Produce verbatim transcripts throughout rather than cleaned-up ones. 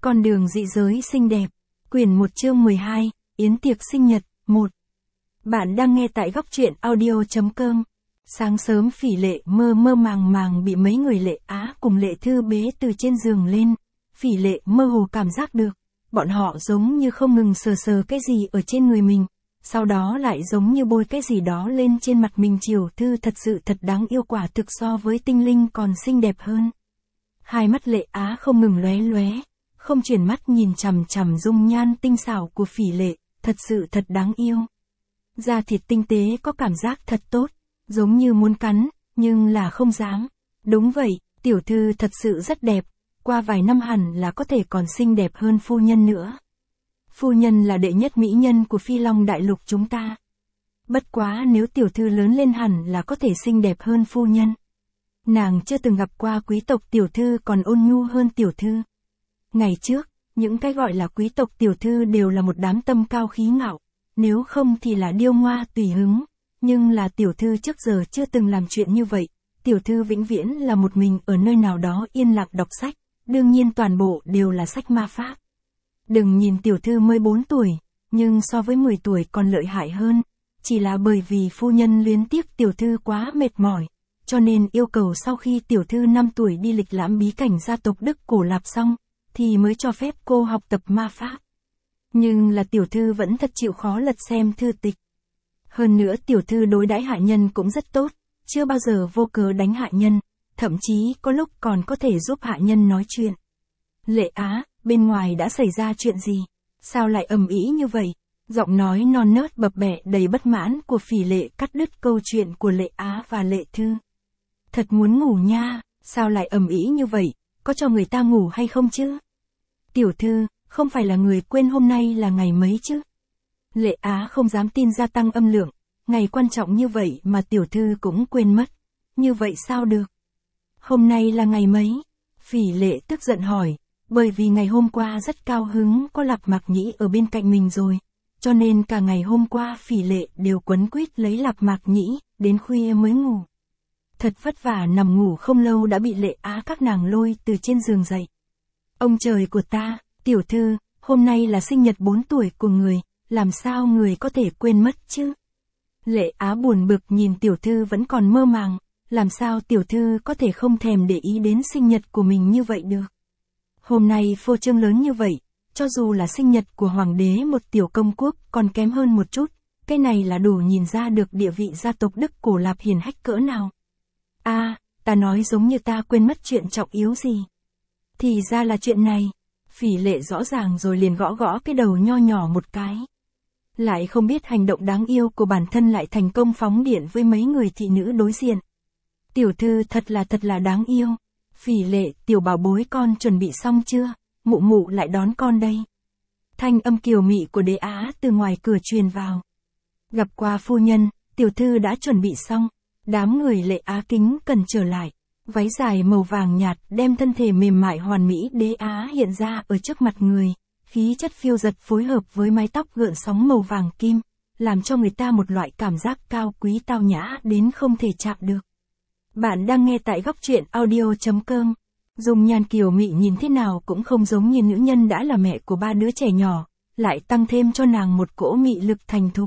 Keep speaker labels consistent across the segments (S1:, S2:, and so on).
S1: Con đường dị giới xinh đẹp. Quyển một chương mười hai, Yến tiệc sinh nhật, một. Bạn đang nghe tại góc truyện audio chấm com. Sáng sớm Phỉ Lệ mơ mơ màng màng bị mấy người Lệ Á cùng Lệ Thư bế từ trên giường lên. Phỉ Lệ mơ hồ cảm giác được, bọn họ giống như không ngừng sờ sờ cái gì ở trên người mình, sau đó lại giống như bôi cái gì đó lên trên mặt mình. Tiểu Thư thật sự thật đáng yêu, quả thực so với tinh linh còn xinh đẹp hơn. Hai mắt Lệ Á không ngừng lóe lóe, không chuyển mắt nhìn chằm chằm dung nhan tinh xảo của Phỉ Lệ, thật sự thật đáng yêu. Da thịt tinh tế có cảm giác thật tốt, giống như muốn cắn, nhưng là không dám. Đúng vậy, tiểu thư thật sự rất đẹp, qua vài năm hẳn là có thể còn xinh đẹp hơn phu nhân nữa. Phu nhân là đệ nhất mỹ nhân của Phi Long đại lục chúng ta. Bất quá nếu tiểu thư lớn lên hẳn là có thể xinh đẹp hơn phu nhân. Nàng chưa từng gặp qua quý tộc tiểu thư còn ôn nhu hơn tiểu thư. Ngày trước, những cái gọi là quý tộc tiểu thư đều là một đám tâm cao khí ngạo, nếu không thì là điêu ngoa tùy hứng, nhưng là tiểu thư trước giờ chưa từng làm chuyện như vậy, tiểu thư vĩnh viễn là một mình ở nơi nào đó yên lặng đọc sách, đương nhiên toàn bộ đều là sách ma pháp. Đừng nhìn tiểu thư mới bốn tuổi, nhưng so với mười tuổi còn lợi hại hơn, chỉ là bởi vì phu nhân luyến tiếc tiểu thư quá mệt mỏi, cho nên yêu cầu sau khi tiểu thư năm tuổi đi lịch lãm bí cảnh gia tộc Đức Cổ Lạp xong, thì mới cho phép cô học tập ma pháp. Nhưng là tiểu thư vẫn thật chịu khó lật xem thư tịch. Hơn nữa tiểu thư đối đãi hạ nhân cũng rất tốt, chưa bao giờ vô cớ đánh hạ nhân, thậm chí có lúc còn có thể giúp hạ nhân nói chuyện. Lệ Á, bên ngoài đã xảy ra chuyện gì? Sao lại ầm ĩ như vậy? Giọng nói non nớt bập bẹ đầy bất mãn của Phỉ Lệ cắt đứt câu chuyện của Lệ Á và Lệ Thư. Thật muốn ngủ nha, sao lại ầm ĩ như vậy, có cho người ta ngủ hay không chứ? Tiểu thư, không phải là người quên hôm nay là ngày mấy chứ? Lệ Á không dám tin, gia tăng âm lượng, ngày quan trọng như vậy mà tiểu thư cũng quên mất. Như vậy sao được? Hôm nay là ngày mấy? Phỉ Lệ tức giận hỏi, bởi vì ngày hôm qua rất cao hứng có Lạp Mạc Nhĩ ở bên cạnh mình rồi, cho nên cả ngày hôm qua Phỉ Lệ đều quấn quýt lấy Lạp Mạc Nhĩ, đến khuya mới ngủ. Thật vất vả nằm ngủ không lâu đã bị Lệ Á các nàng lôi từ trên giường dậy. Ông trời của ta, tiểu thư, hôm nay là sinh nhật bốn tuổi của người, làm sao người có thể quên mất chứ? Lệ Á buồn bực nhìn tiểu thư vẫn còn mơ màng, làm sao tiểu thư có thể không thèm để ý đến sinh nhật của mình như vậy được? Hôm nay phô trương lớn như vậy, cho dù là sinh nhật của hoàng đế một tiểu công quốc còn kém hơn một chút, cái này là đủ nhìn ra được địa vị gia tộc Đức Cổ Lạp hiển hách cỡ nào. A, à, ta nói giống như ta quên mất chuyện trọng yếu gì. Thì ra là chuyện này. Phỉ Lệ rõ ràng rồi liền gõ gõ cái đầu nho nhỏ một cái. Lại không biết hành động đáng yêu của bản thân lại thành công phóng điện với mấy người thị nữ đối diện. Tiểu thư thật là thật là đáng yêu. Phỉ Lệ, tiểu bảo bối con chuẩn bị xong chưa? Mụ mụ lại đón con đây. Thanh âm kiều mị của Đế Á từ ngoài cửa truyền vào. Gặp qua phu nhân, tiểu thư đã chuẩn bị xong. Đám người Lệ Á kính cần trở lại. Váy dài màu vàng nhạt đem thân thể mềm mại hoàn mỹ Đế Á hiện ra ở trước mặt người, khí chất phiêu dật phối hợp với mái tóc gợn sóng màu vàng kim, làm cho người ta một loại cảm giác cao quý tao nhã đến không thể chạm được. Bạn đang nghe tại góc truyện audio chấm com. Dung nhan kiều mị nhìn thế nào cũng không giống như nữ nhân đã là mẹ của ba đứa trẻ nhỏ, lại tăng thêm cho nàng một cỗ mị lực thành thục.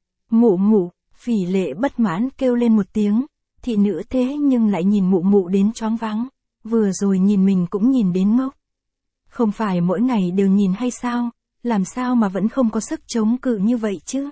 S1: Mụ mụ, Phỉ Lệ bất mãn kêu lên một tiếng. Thị nữ thế nhưng lại nhìn mụ mụ đến choáng váng, vừa rồi nhìn mình cũng nhìn đến ngốc. Không phải mỗi ngày đều nhìn hay sao, làm sao mà vẫn không có sức chống cự như vậy chứ?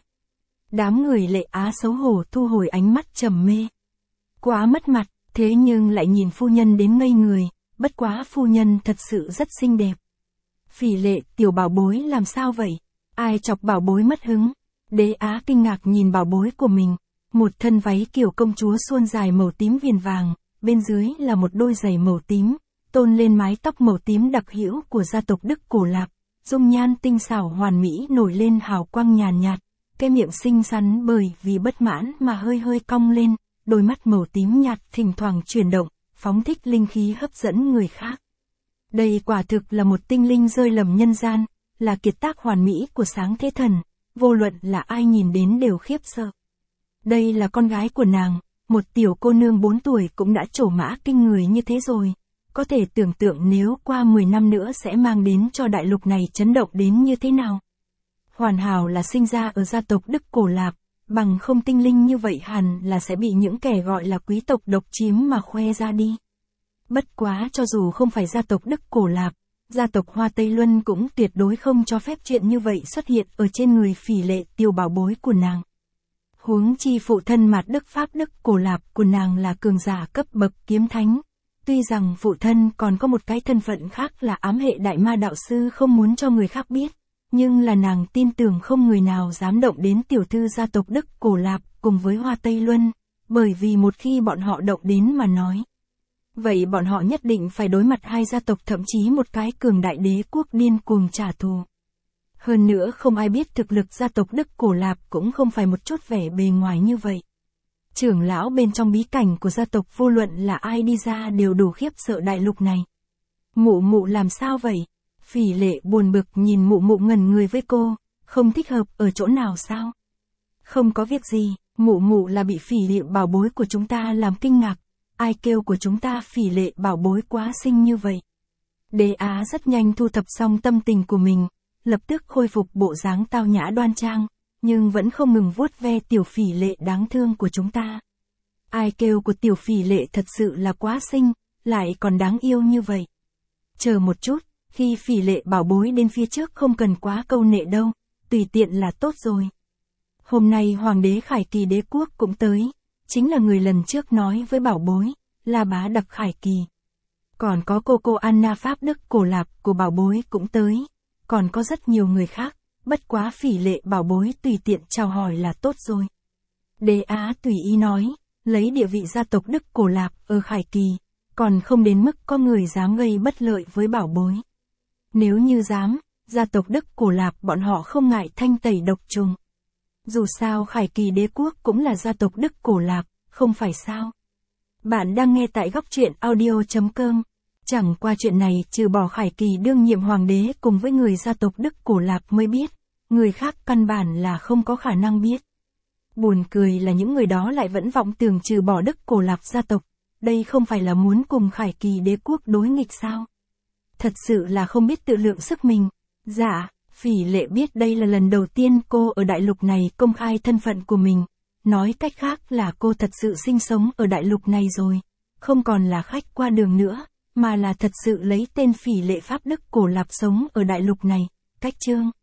S1: Đám người Lệ Á xấu hổ thu hồi ánh mắt trầm mê. Quá mất mặt, thế nhưng lại nhìn phu nhân đến ngây người, bất quá phu nhân thật sự rất xinh đẹp. Phỉ Lệ, tiểu bảo bối làm sao vậy? Ai chọc bảo bối mất hứng? Đế Á kinh ngạc nhìn bảo bối của mình. Một thân váy kiểu công chúa suôn dài màu tím viền vàng, bên dưới là một đôi giày màu tím, tôn lên mái tóc màu tím đặc hữu của gia tộc Đức Cổ Lạp, dung nhan tinh xảo hoàn mỹ nổi lên hào quang nhàn nhạt, cái miệng xinh xắn bởi vì bất mãn mà hơi hơi cong lên, đôi mắt màu tím nhạt thỉnh thoảng chuyển động, phóng thích linh khí hấp dẫn người khác. Đây quả thực là một tinh linh rơi lầm nhân gian, là kiệt tác hoàn mỹ của sáng thế thần, vô luận là ai nhìn đến đều khiếp sợ. Đây là con gái của nàng, một tiểu cô nương bốn tuổi cũng đã trổ mã kinh người như thế rồi, có thể tưởng tượng nếu qua mười năm nữa sẽ mang đến cho đại lục này chấn động đến như thế nào. Hoàn Hảo là sinh ra ở gia tộc Đức Cổ Lạp, bằng không tinh linh như vậy hẳn là sẽ bị những kẻ gọi là quý tộc độc chiếm mà khoe ra đi. Bất quá cho dù không phải gia tộc Đức Cổ Lạp, gia tộc Hoa Tây Luân cũng tuyệt đối không cho phép chuyện như vậy xuất hiện ở trên người Phỉ Lệ Tiểu bảo bối của nàng. Huống chi phụ thân Mạt Đức Pháp Đức Cổ Lạp của nàng là cường giả cấp bậc kiếm thánh. Tuy rằng phụ thân còn có một cái thân phận khác là ám hệ đại ma đạo sư không muốn cho người khác biết, nhưng là nàng tin tưởng không người nào dám động đến tiểu thư gia tộc Đức Cổ Lạp cùng với Hoa Tây Luân, bởi vì một khi bọn họ động đến mà nói, vậy bọn họ nhất định phải đối mặt hai gia tộc thậm chí một cái cường đại đế quốc điên cuồng trả thù. Hơn nữa không ai biết thực lực gia tộc Đức Cổ Lạp cũng không phải một chút vẻ bề ngoài như vậy. Trưởng lão bên trong bí cảnh của gia tộc vô luận là ai đi ra đều đủ khiếp sợ đại lục này. Mụ mụ làm sao vậy? Phỉ Lệ buồn bực nhìn mụ mụ ngẩn người với cô, không thích hợp ở chỗ nào sao? Không có việc gì, mụ mụ là bị Phỉ Lệ bảo bối của chúng ta làm kinh ngạc. Ai kêu của chúng ta Phỉ Lệ bảo bối quá xinh như vậy. Đế Á rất nhanh thu thập xong tâm tình của mình, lập tức khôi phục bộ dáng tao nhã đoan trang, nhưng vẫn không ngừng vuốt ve tiểu Phỉ Lệ đáng thương của chúng ta. Ai kêu của tiểu Phỉ Lệ thật sự là quá xinh, lại còn đáng yêu như vậy. Chờ một chút, khi Phỉ Lệ bảo bối đến phía trước không cần quá câu nệ đâu, tùy tiện là tốt rồi. Hôm nay Hoàng đế Khải Kỳ đế quốc cũng tới, chính là người lần trước nói với bảo bối, là bá đặc Khải Kỳ. Còn có cô cô Anna Pháp Đức Cổ Lạp của bảo bối cũng tới, còn có rất nhiều người khác, bất quá Phỉ Lệ bảo bối tùy tiện chào hỏi là tốt rồi. Đế Á tùy ý nói, lấy địa vị gia tộc Đức Cổ Lạp ở Khải Kỳ, còn không đến mức có người dám gây bất lợi với bảo bối. Nếu như dám, gia tộc Đức Cổ Lạp bọn họ không ngại thanh tẩy độc trùng. Dù sao Khải Kỳ đế quốc cũng là gia tộc Đức Cổ Lạp, không phải sao? Bạn đang nghe tại góc truyện audio chấm com. Chẳng qua chuyện này trừ bỏ Khải Kỳ đương nhiệm hoàng đế cùng với người gia tộc Đức Cổ Lạp mới biết, người khác căn bản là không có khả năng biết. Buồn cười là những người đó lại vẫn vọng tưởng trừ bỏ Đức Cổ Lạp gia tộc, đây không phải là muốn cùng Khải Kỳ đế quốc đối nghịch sao? Thật sự là không biết tự lượng sức mình. Dạ, Phỉ Lệ biết đây là lần đầu tiên cô ở đại lục này công khai thân phận của mình. Nói cách khác là cô thật sự sinh sống ở đại lục này rồi. Không còn là khách qua đường nữa, mà là thật sự lấy tên Phỉ Lệ Pháp Đức Cổ Lạp sống ở đại lục này. Cách chương